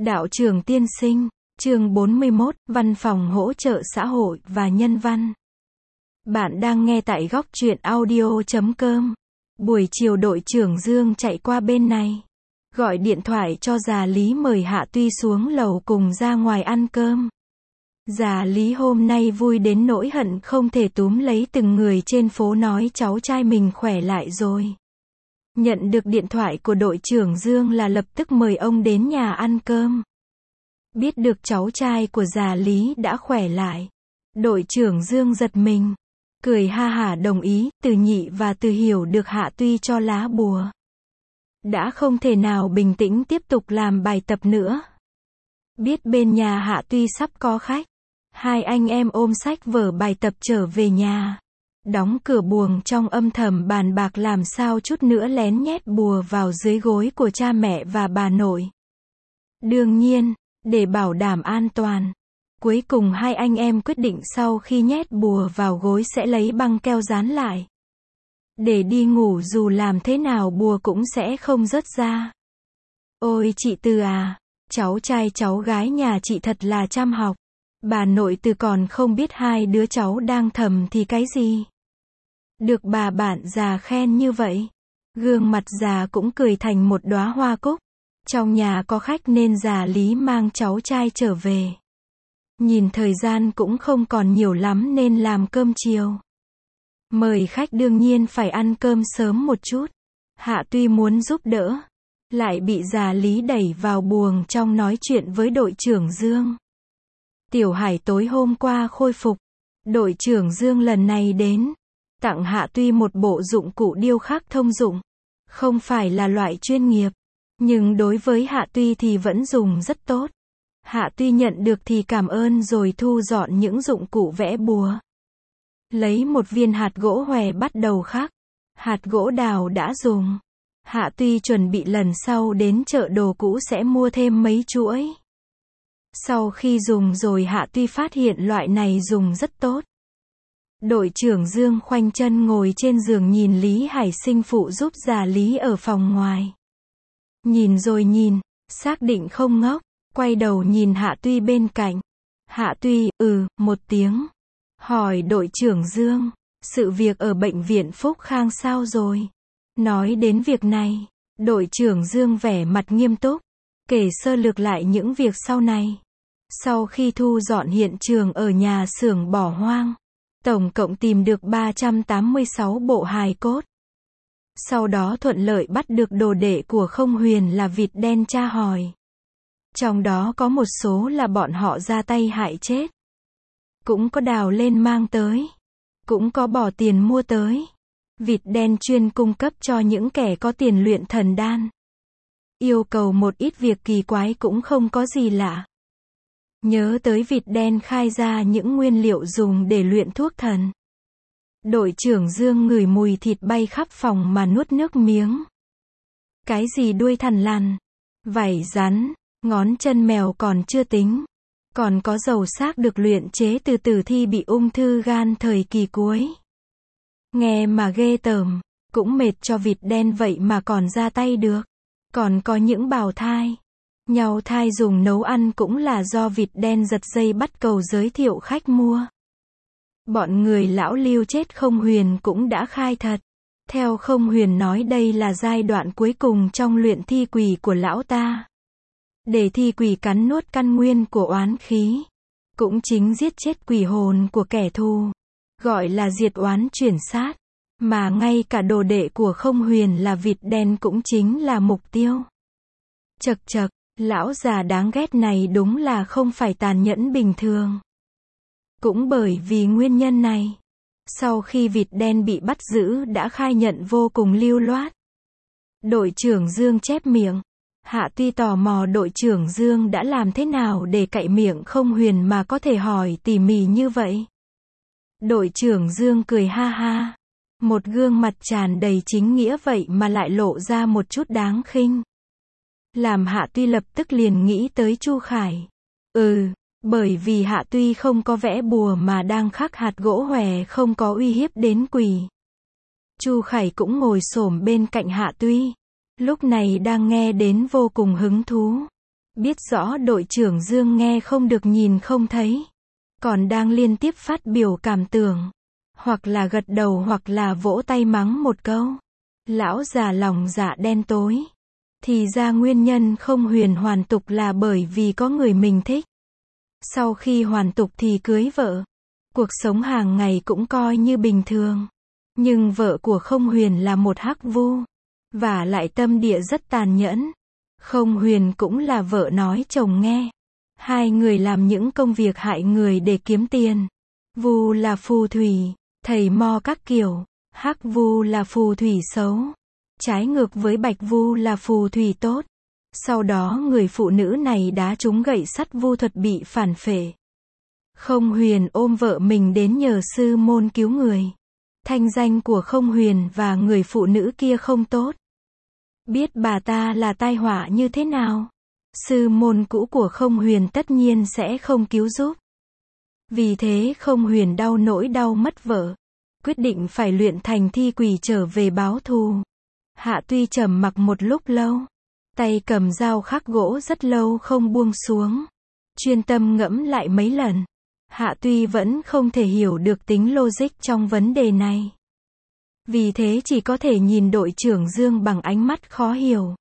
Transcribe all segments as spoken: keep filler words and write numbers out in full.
Đạo trưởng tiên sinh, chương bốn mươi mốt, Văn phòng hỗ trợ xã hội và nhân văn. Bạn đang nghe tại góc truyện audio chấm com. Buổi chiều đội trưởng Dương chạy qua bên này. Gọi điện thoại cho già Lý mời Hạ Tuy xuống lầu cùng ra ngoài ăn cơm. Già Lý hôm nay vui đến nỗi hận không thể túm lấy từng người trên phố nói cháu trai mình khỏe lại rồi. Nhận được điện thoại của đội trưởng Dương là lập tức mời ông đến nhà ăn cơm. Biết được cháu trai của già Lý đã khỏe lại. Đội trưởng Dương giật mình. Cười ha hả đồng ý, Từ Nhị và Từ Hiểu được Hạ Tuy cho lá bùa. Đã không thể nào bình tĩnh tiếp tục làm bài tập nữa. Biết bên nhà Hạ Tuy sắp có khách. Hai anh em ôm sách vở bài tập trở về nhà. Đóng cửa buồng trong âm thầm bàn bạc làm sao chút nữa lén nhét bùa vào dưới gối của cha mẹ và bà nội. Đương nhiên, để bảo đảm an toàn, cuối cùng hai anh em quyết định sau khi nhét bùa vào gối sẽ lấy băng keo dán lại. Để đi ngủ dù làm thế nào bùa cũng sẽ không rớt ra. Ôi chị Từ à, cháu trai cháu gái nhà chị thật là chăm học. Bà nội Từ còn không biết hai đứa cháu đang thầm thì cái gì. Được bà bạn già khen như vậy. Gương mặt già cũng cười thành một đóa hoa cúc. Trong nhà có khách nên già Lý mang cháu trai trở về. Nhìn thời gian cũng không còn nhiều lắm nên làm cơm chiều. Mời khách đương nhiên phải ăn cơm sớm một chút. Hạ Tuy muốn giúp đỡ, lại bị già Lý đẩy vào buồng trong nói chuyện với đội trưởng Dương. Tiểu Hải tối hôm qua khôi phục. Đội trưởng Dương lần này đến, tặng Hạ Tuy một bộ dụng cụ điêu khắc thông dụng. Không phải là loại chuyên nghiệp, nhưng đối với Hạ Tuy thì vẫn dùng rất tốt. Hạ Tuy nhận được thì cảm ơn rồi thu dọn những dụng cụ vẽ bùa. Lấy một viên hạt gỗ hòe bắt đầu khắc. Hạt gỗ đào đã dùng. Hạ Tuy chuẩn bị lần sau đến chợ đồ cũ sẽ mua thêm mấy chuỗi. Sau khi dùng rồi Hạ Tuy phát hiện loại này dùng rất tốt. Đội trưởng Dương khoanh chân ngồi trên giường nhìn Lý Hải Sinh phụ giúp già Lý ở phòng ngoài. Nhìn rồi nhìn, xác định không ngốc, quay đầu nhìn Hạ Tuy bên cạnh. Hạ Tuy, ừ, một tiếng. Hỏi đội trưởng Dương, sự việc ở bệnh viện Phúc Khang sao rồi? Nói đến việc này, đội trưởng Dương vẻ mặt nghiêm túc, kể sơ lược lại những việc sau này. Sau khi thu dọn hiện trường ở nhà xưởng bỏ hoang, tổng cộng tìm được ba trăm tám mươi sáu bộ hài cốt. Sau đó thuận lợi bắt được đồ đệ của Không Huyền là vịt đen tra hỏi. Trong đó có một số là bọn họ ra tay hại chết. Cũng có đào lên mang tới. Cũng có bỏ tiền mua tới. Vịt đen chuyên cung cấp cho những kẻ có tiền luyện thần đan. Yêu cầu một ít việc kỳ quái cũng không có gì lạ. Nhớ tới vịt đen khai ra những nguyên liệu dùng để luyện thuốc thần. Đội trưởng Dương ngửi mùi thịt bay khắp phòng mà nuốt nước miếng. Cái gì đuôi thằn lằn, vảy rắn, ngón chân mèo còn chưa tính. Còn có dầu xác được luyện chế từ tử thi bị ung thư gan thời kỳ cuối. Nghe mà ghê tởm, cũng mệt cho vịt đen vậy mà còn ra tay được. Còn có những bào thai. Nhau thai dùng nấu ăn cũng là do vịt đen giật dây bắt cầu giới thiệu khách mua. Bọn người lão Lưu chết Không Huyền cũng đã khai thật. Theo Không Huyền nói đây là giai đoạn cuối cùng trong luyện thi quỷ của lão ta. Để thi quỷ cắn nuốt căn nguyên của oán khí. Cũng chính giết chết quỷ hồn của kẻ thù. Gọi là diệt oán chuyển sát. Mà ngay cả đồ đệ của Không Huyền là vịt đen cũng chính là mục tiêu. Chật chật, lão già đáng ghét này đúng là không phải tàn nhẫn bình thường. Cũng bởi vì nguyên nhân này, sau khi vịt đen bị bắt giữ đã khai nhận vô cùng lưu loát. Đội trưởng Dương chép miệng. Hạ Tuy tò mò đội trưởng Dương đã làm thế nào để cậy miệng Không Huyền mà có thể hỏi tỉ mỉ như vậy. Đội trưởng Dương cười ha ha. Một gương mặt tràn đầy chính nghĩa vậy mà lại lộ ra một chút đáng khinh. Làm Hạ Tuy lập tức liền nghĩ tới Chu Khải. Ừ, bởi vì Hạ Tuy không có vẽ bùa mà đang khắc hạt gỗ hòe không có uy hiếp đến quỷ. Chu Khải cũng ngồi xổm bên cạnh Hạ Tuy. Lúc này đang nghe đến vô cùng hứng thú. Biết rõ đội trưởng Dương nghe không được nhìn không thấy, còn đang liên tiếp phát biểu cảm tưởng, hoặc là gật đầu hoặc là vỗ tay mắng một câu. Lão già lòng dạ đen tối. Thì ra nguyên nhân không huyền hoàn tục là bởi vì có người mình thích. Sau khi hoàn tục thì cưới vợ. Cuộc sống hàng ngày cũng coi như bình thường. Nhưng vợ của không huyền là một hắc vu. Và lại tâm địa rất tàn nhẫn. Không huyền cũng là vợ nói chồng nghe. Hai người làm những công việc hại người để kiếm tiền. Vu là phù thủy, thầy mo các kiểu. Hắc vu là phù thủy xấu. Trái ngược với bạch vu là phù thủy tốt. Sau đó người phụ nữ này đá trúng gậy sắt vu thuật bị phản phệ. Không huyền ôm vợ mình đến nhờ sư môn cứu người. Thanh danh của không huyền và người phụ nữ kia không tốt. Biết bà ta là tai họa như thế nào, sư môn cũ của không huyền tất nhiên sẽ không cứu giúp. Vì thế không huyền đau nỗi đau mất vợ, quyết định phải luyện thành thi quỷ trở về báo thù. Hạ Tuy trầm mặc một lúc lâu, tay cầm dao khắc gỗ rất lâu không buông xuống, chuyên tâm ngẫm lại mấy lần. Hạ Tuy vẫn không thể hiểu được tính logic trong vấn đề này. Vì thế chỉ có thể nhìn đội trưởng Dương bằng ánh mắt khó hiểu.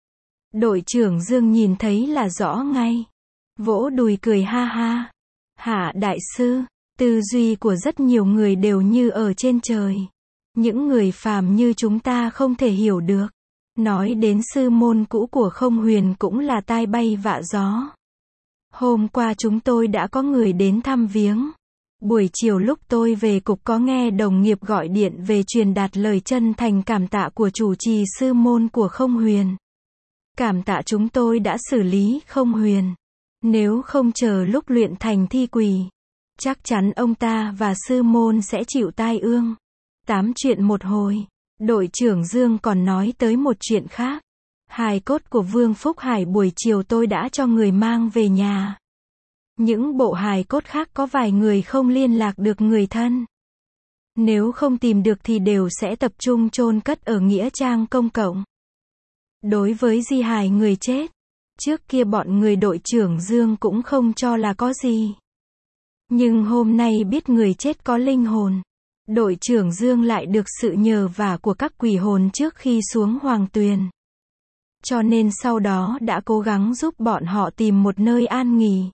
Đội trưởng Dương nhìn thấy là rõ ngay. Vỗ đùi cười ha ha. Hạ đại sư, tư duy của rất nhiều người đều như ở trên trời. Những người phàm như chúng ta không thể hiểu được. Nói đến sư môn cũ của không huyền cũng là tai bay vạ gió. Hôm qua chúng tôi đã có người đến thăm viếng. Buổi chiều lúc tôi về cục có nghe đồng nghiệp gọi điện về truyền đạt lời chân thành cảm tạ của chủ trì sư môn của không huyền. Cảm tạ chúng tôi đã xử lý không huyền. Nếu không chờ lúc luyện thành thi quỷ, chắc chắn ông ta và sư môn sẽ chịu tai ương. Tám chuyện một hồi, đội trưởng Dương còn nói tới một chuyện khác. Hài cốt của Vương Phúc Hải buổi chiều tôi đã cho người mang về nhà. Những bộ hài cốt khác có vài người không liên lạc được người thân. Nếu không tìm được thì đều sẽ tập trung chôn cất ở nghĩa trang công cộng. Đối với di hài người chết, trước kia bọn người đội trưởng Dương cũng không cho là có gì. Nhưng hôm nay biết người chết có linh hồn, đội trưởng Dương lại được sự nhờ vả của các quỷ hồn trước khi xuống hoàng tuyền. Cho nên sau đó đã cố gắng giúp bọn họ tìm một nơi an nghỉ.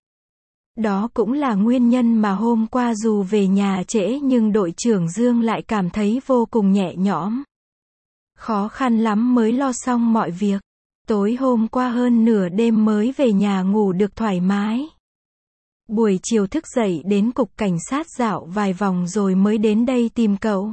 Đó cũng là nguyên nhân mà hôm qua dù về nhà trễ nhưng đội trưởng Dương lại cảm thấy vô cùng nhẹ nhõm. Khó khăn lắm mới lo xong mọi việc. Tối hôm qua hơn nửa đêm mới về nhà ngủ được thoải mái. Buổi chiều thức dậy đến cục cảnh sát dạo vài vòng rồi mới đến đây tìm cậu.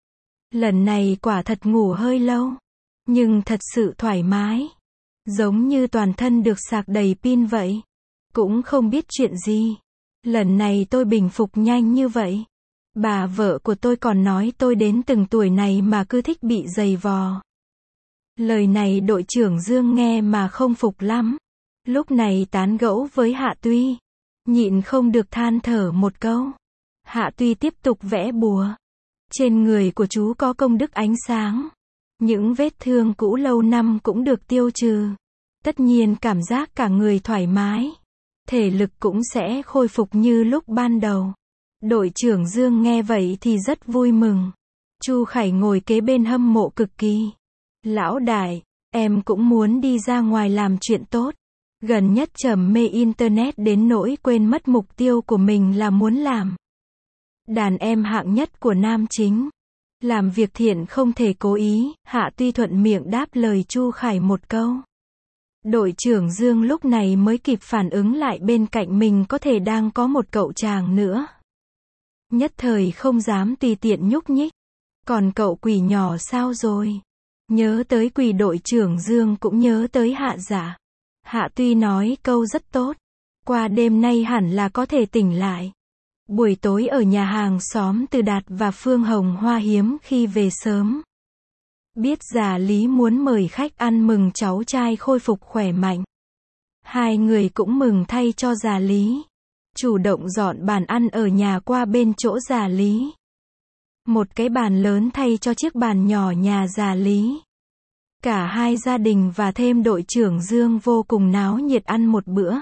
Lần này quả thật ngủ hơi lâu, nhưng thật sự thoải mái. Giống như toàn thân được sạc đầy pin vậy. Cũng không biết chuyện gì. Lần này tôi bình phục nhanh như vậy. Bà vợ của tôi còn nói tôi đến từng tuổi này mà cứ thích bị giày vò. Lời này đội trưởng Dương nghe mà không phục lắm. Lúc này tán gẫu với Hạ Tuy. Nhịn không được than thở một câu. Hạ Tuy tiếp tục vẽ bùa. Trên người của chú có công đức ánh sáng. Những vết thương cũ lâu năm cũng được tiêu trừ. Tất nhiên cảm giác cả người thoải mái. Thể lực cũng sẽ khôi phục như lúc ban đầu. Đội trưởng Dương nghe vậy thì rất vui mừng. Chu Khải ngồi kế bên hâm mộ cực kỳ. Lão đại, em cũng muốn đi ra ngoài làm chuyện tốt. Gần nhất trầm mê internet đến nỗi quên mất mục tiêu của mình là muốn làm đàn em hạng nhất của nam chính. Làm việc thiện không thể cố ý, Hạ Tuy thuận miệng đáp lời Chu Khải một câu. Đội trưởng Dương lúc này mới kịp phản ứng lại bên cạnh mình có thể đang có một cậu chàng nữa. Nhất thời không dám tùy tiện nhúc nhích. Còn cậu quỷ nhỏ sao rồi? Nhớ tới quỷ đội trưởng Dương cũng nhớ tới Hạ Dạ. Hạ Tuy nói câu rất tốt. Qua đêm nay hẳn là có thể tỉnh lại. Buổi tối ở nhà hàng xóm Từ Đạt và Phương Hồng Hoa hiếm khi về sớm. Biết già Lý muốn mời khách ăn mừng cháu trai khôi phục khỏe mạnh. Hai người cũng mừng thay cho già Lý. Chủ động dọn bàn ăn ở nhà qua bên chỗ già Lý. Một cái bàn lớn thay cho chiếc bàn nhỏ nhà già Lý. Cả hai gia đình và thêm đội trưởng Dương vô cùng náo nhiệt ăn một bữa.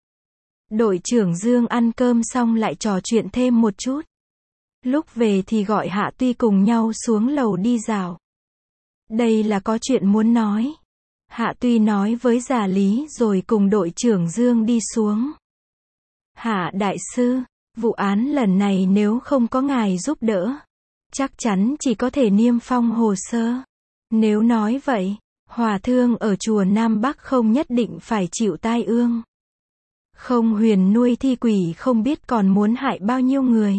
Đội trưởng Dương ăn cơm xong lại trò chuyện thêm một chút. Lúc về thì gọi Hạ Tuy cùng nhau xuống lầu đi dạo. Đây là có chuyện muốn nói. Hạ Tuy nói với Già Lý rồi cùng đội trưởng Dương đi xuống. Hạ đại sư, vụ án lần này nếu không có ngài giúp đỡ, chắc chắn chỉ có thể niêm phong hồ sơ. Nếu nói vậy, hòa thượng ở chùa Nam Bắc không nhất định phải chịu tai ương. Không huyền nuôi thi quỷ không biết còn muốn hại bao nhiêu người.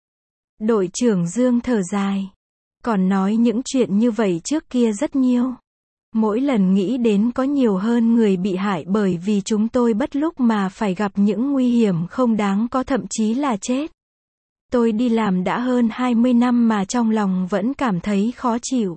Đội trưởng Dương thở dài. Còn nói những chuyện như vậy trước kia rất nhiều. Mỗi lần nghĩ đến có nhiều hơn người bị hại bởi vì chúng tôi bất lúc mà phải gặp những nguy hiểm không đáng có thậm chí là chết. Tôi đi làm đã hơn hai mươi năm mà trong lòng vẫn cảm thấy khó chịu.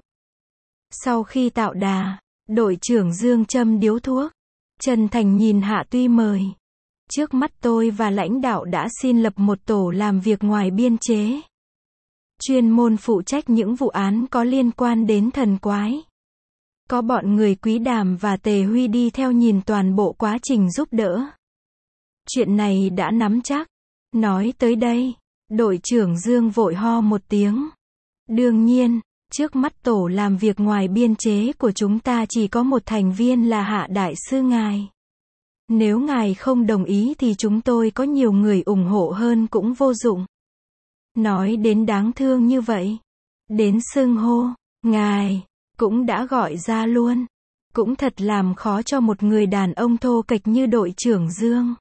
Sau khi tạo đà, đội trưởng Dương châm điếu thuốc. Chân thành nhìn Hạ Tuy mời. Trước mắt tôi và lãnh đạo đã xin lập một tổ làm việc ngoài biên chế. Chuyên môn phụ trách những vụ án có liên quan đến thần quái. Có bọn người Quý Đàm và Tề Huy đi theo nhìn toàn bộ quá trình giúp đỡ. Chuyện này đã nắm chắc. Nói tới đây, đội trưởng Dương vội ho một tiếng. Đương nhiên, trước mắt tổ làm việc ngoài biên chế của chúng ta chỉ có một thành viên là Hạ đại sư ngài. Nếu ngài không đồng ý thì chúng tôi có nhiều người ủng hộ hơn cũng vô dụng. Nói đến đáng thương như vậy. Đến xưng hô, ngài, cũng đã gọi ra luôn. Cũng thật làm khó cho một người đàn ông thô kệch như đội trưởng Dương.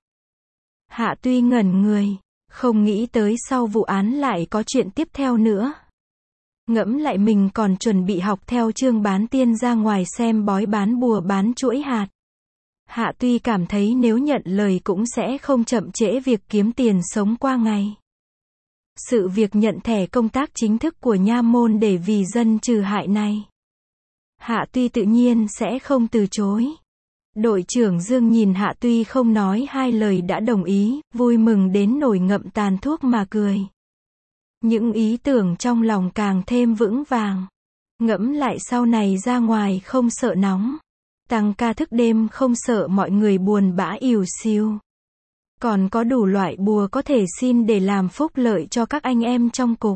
Hạ Tuy ngẩn người, không nghĩ tới sau vụ án lại có chuyện tiếp theo nữa. Ngẫm lại mình còn chuẩn bị học theo Trương Bán Tiên ra ngoài xem bói bán bùa bán chuỗi hạt. Hạ Tuy cảm thấy nếu nhận lời cũng sẽ không chậm trễ việc kiếm tiền sống qua ngày. Sự việc nhận thẻ công tác chính thức của nha môn để vì dân trừ hại này, Hạ Tuy tự nhiên sẽ không từ chối. Đội trưởng Dương nhìn Hạ Tuy không nói hai lời đã đồng ý, vui mừng đến nổi ngậm tàn thuốc mà cười. Những ý tưởng trong lòng càng thêm vững vàng. Ngẫm lại sau này ra ngoài không sợ nóng. Tăng ca thức đêm không sợ mọi người buồn bã ỉu xìu. Còn có đủ loại bùa có thể xin để làm phúc lợi cho các anh em trong cục.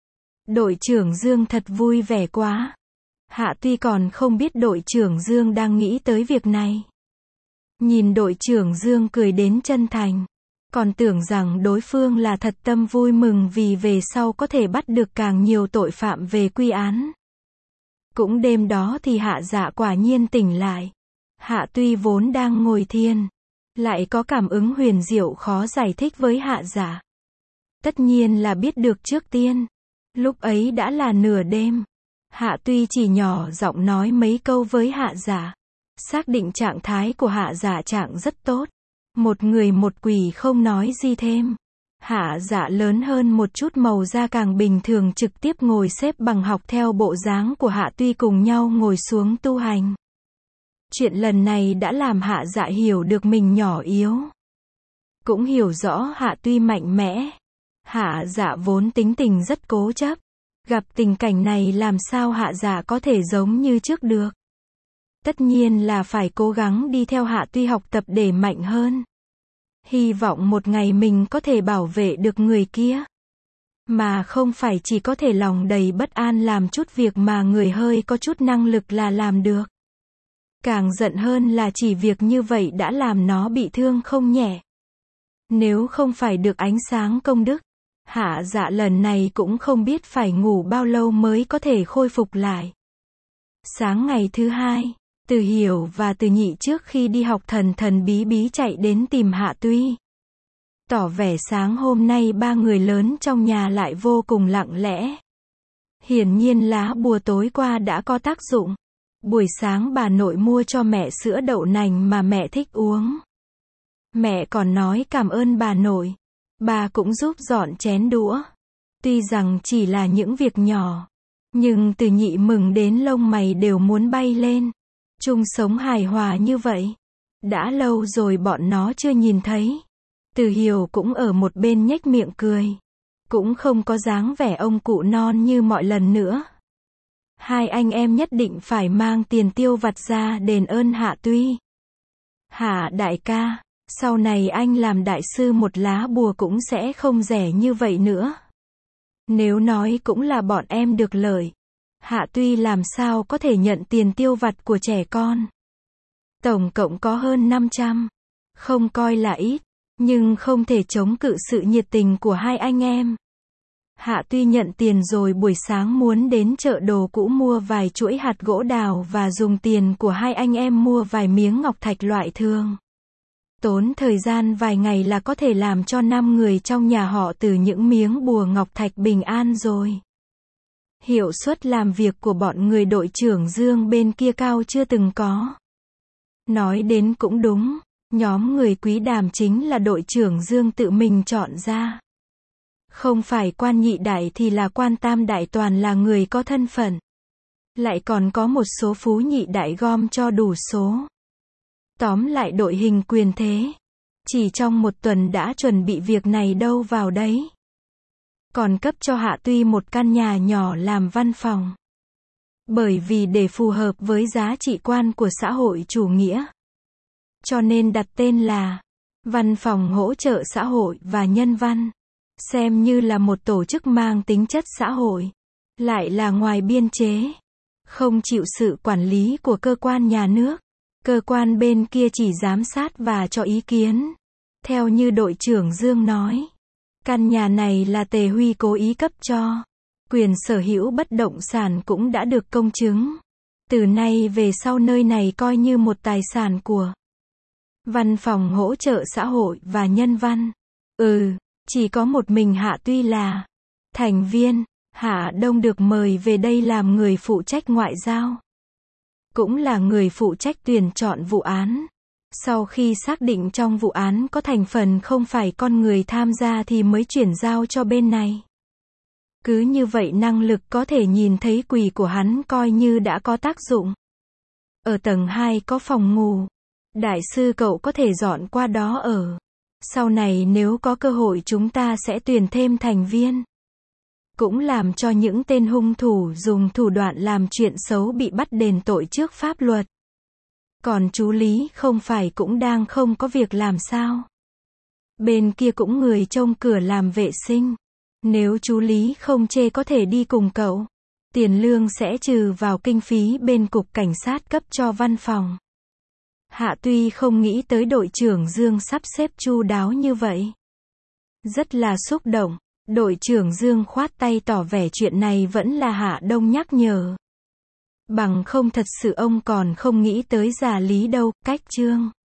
Đội trưởng Dương thật vui vẻ quá. Hạ Tuy còn không biết đội trưởng Dương đang nghĩ tới việc này. Nhìn đội trưởng Dương cười đến chân thành. Còn tưởng rằng đối phương là thật tâm vui mừng vì về sau có thể bắt được càng nhiều tội phạm về quy án. Cũng đêm đó thì Hạ Dạ quả nhiên tỉnh lại. Hạ Tuy vốn đang ngồi thiền, lại có cảm ứng huyền diệu khó giải thích với Hạ Dạ. Tất nhiên là biết được trước tiên. Lúc ấy đã là nửa đêm. Hạ Tuy chỉ nhỏ giọng nói mấy câu với Hạ Dạ. Xác định trạng thái của Hạ Dạ trạng rất tốt. Một người một quỷ không nói gì thêm. Hạ Dạ lớn hơn một chút màu da càng bình thường trực tiếp ngồi xếp bằng học theo bộ dáng của Hạ Tuy cùng nhau ngồi xuống tu hành. Chuyện lần này đã làm Hạ Dạ hiểu được mình nhỏ yếu. Cũng hiểu rõ Hạ Tuy mạnh mẽ. Hạ Dạ vốn tính tình rất cố chấp. Gặp tình cảnh này làm sao Hạ Dạ có thể giống như trước được. Tất nhiên là phải cố gắng đi theo Hạ Tuy học tập để mạnh hơn. Hy vọng một ngày mình có thể bảo vệ được người kia. Mà không phải chỉ có thể lòng đầy bất an làm chút việc mà người hơi có chút năng lực là làm được. Càng giận hơn là chỉ việc như vậy đã làm nó bị thương không nhẹ. Nếu không phải được ánh sáng công đức, Hạ Dạ lần này cũng không biết phải ngủ bao lâu mới có thể khôi phục lại. Sáng ngày thứ hai, Từ Hiểu và Từ Nhị trước khi đi học thần thần bí bí chạy đến tìm Hạ Tuy. Tỏ vẻ sáng hôm nay ba người lớn trong nhà lại vô cùng lặng lẽ. Hiển nhiên lá bùa tối qua đã có tác dụng. Buổi sáng bà nội mua cho mẹ sữa đậu nành mà mẹ thích uống. Mẹ còn nói cảm ơn bà nội. Bà cũng giúp dọn chén đũa. Tuy rằng chỉ là những việc nhỏ, nhưng Từ Nhị mừng đến lông mày đều muốn bay lên. Chung sống hài hòa như vậy. Đã lâu rồi bọn nó chưa nhìn thấy. Từ Hiểu cũng ở một bên nhếch miệng cười. Cũng không có dáng vẻ ông cụ non như mọi lần nữa. Hai anh em nhất định phải mang tiền tiêu vặt ra đền ơn Hạ Tuy. Hạ đại ca, sau này anh làm đại sư một lá bùa cũng sẽ không rẻ như vậy nữa. Nếu nói cũng là bọn em được lợi, Hạ Tuy làm sao có thể nhận tiền tiêu vặt của trẻ con. Tổng cộng có hơn năm trăm, không coi là ít, nhưng không thể chống cự sự nhiệt tình của hai anh em. Hạ Tuy nhận tiền rồi buổi sáng muốn đến chợ đồ cũ mua vài chuỗi hạt gỗ đào và dùng tiền của hai anh em mua vài miếng ngọc thạch loại thường. Tốn thời gian vài ngày là có thể làm cho năm người trong nhà họ từ những miếng bùa ngọc thạch bình an rồi. Hiệu suất làm việc của bọn người đội trưởng Dương bên kia cao chưa từng có. Nói đến cũng đúng, nhóm người Quý Đàm chính là đội trưởng Dương tự mình chọn ra. Không phải quan nhị đại thì là quan tam đại, toàn là người có thân phận. Lại còn có một số phú nhị đại gom cho đủ số. Tóm lại đội hình quyền thế. Chỉ trong một tuần đã chuẩn bị việc này đâu vào đấy. Còn cấp cho Hạ Tuy một căn nhà nhỏ làm văn phòng. Bởi vì để phù hợp với giá trị quan của xã hội chủ nghĩa, cho nên đặt tên là Văn phòng hỗ trợ xã hội và nhân văn. Xem như là một tổ chức mang tính chất xã hội, lại là ngoài biên chế, không chịu sự quản lý của cơ quan nhà nước. Cơ quan bên kia chỉ giám sát và cho ý kiến. Theo như đội trưởng Dương nói, căn nhà này là Tề Huy cố ý cấp cho. Quyền sở hữu bất động sản cũng đã được công chứng. Từ nay về sau nơi này coi như một tài sản của Văn phòng hỗ trợ xã hội và nhân văn. Ừ, chỉ có một mình Hạ Tuy là thành viên. Hạ Đông được mời về đây làm người phụ trách ngoại giao. Cũng là người phụ trách tuyển chọn vụ án. Sau khi xác định trong vụ án có thành phần không phải con người tham gia thì mới chuyển giao cho bên này. Cứ như vậy năng lực có thể nhìn thấy quỷ của hắn coi như đã có tác dụng. Ở tầng hai có phòng ngủ. Đại sư cậu có thể dọn qua đó ở. Sau này nếu có cơ hội chúng ta sẽ tuyển thêm thành viên. Cũng làm cho những tên hung thủ dùng thủ đoạn làm chuyện xấu bị bắt đền tội trước pháp luật. Còn chú Lý không phải cũng đang không có việc làm sao? Bên kia cũng người trông cửa làm vệ sinh. Nếu chú Lý không chê có thể đi cùng cậu. Tiền lương sẽ trừ vào kinh phí bên cục cảnh sát cấp cho văn phòng. Hạ Tuy không nghĩ tới đội trưởng Dương sắp xếp chu đáo như vậy. Rất là xúc động. Đội trưởng Dương khoát tay tỏ vẻ chuyện này vẫn là Hạ Đông nhắc nhở. Bằng không thật sự ông còn không nghĩ tới già Lý đâu. Cách chương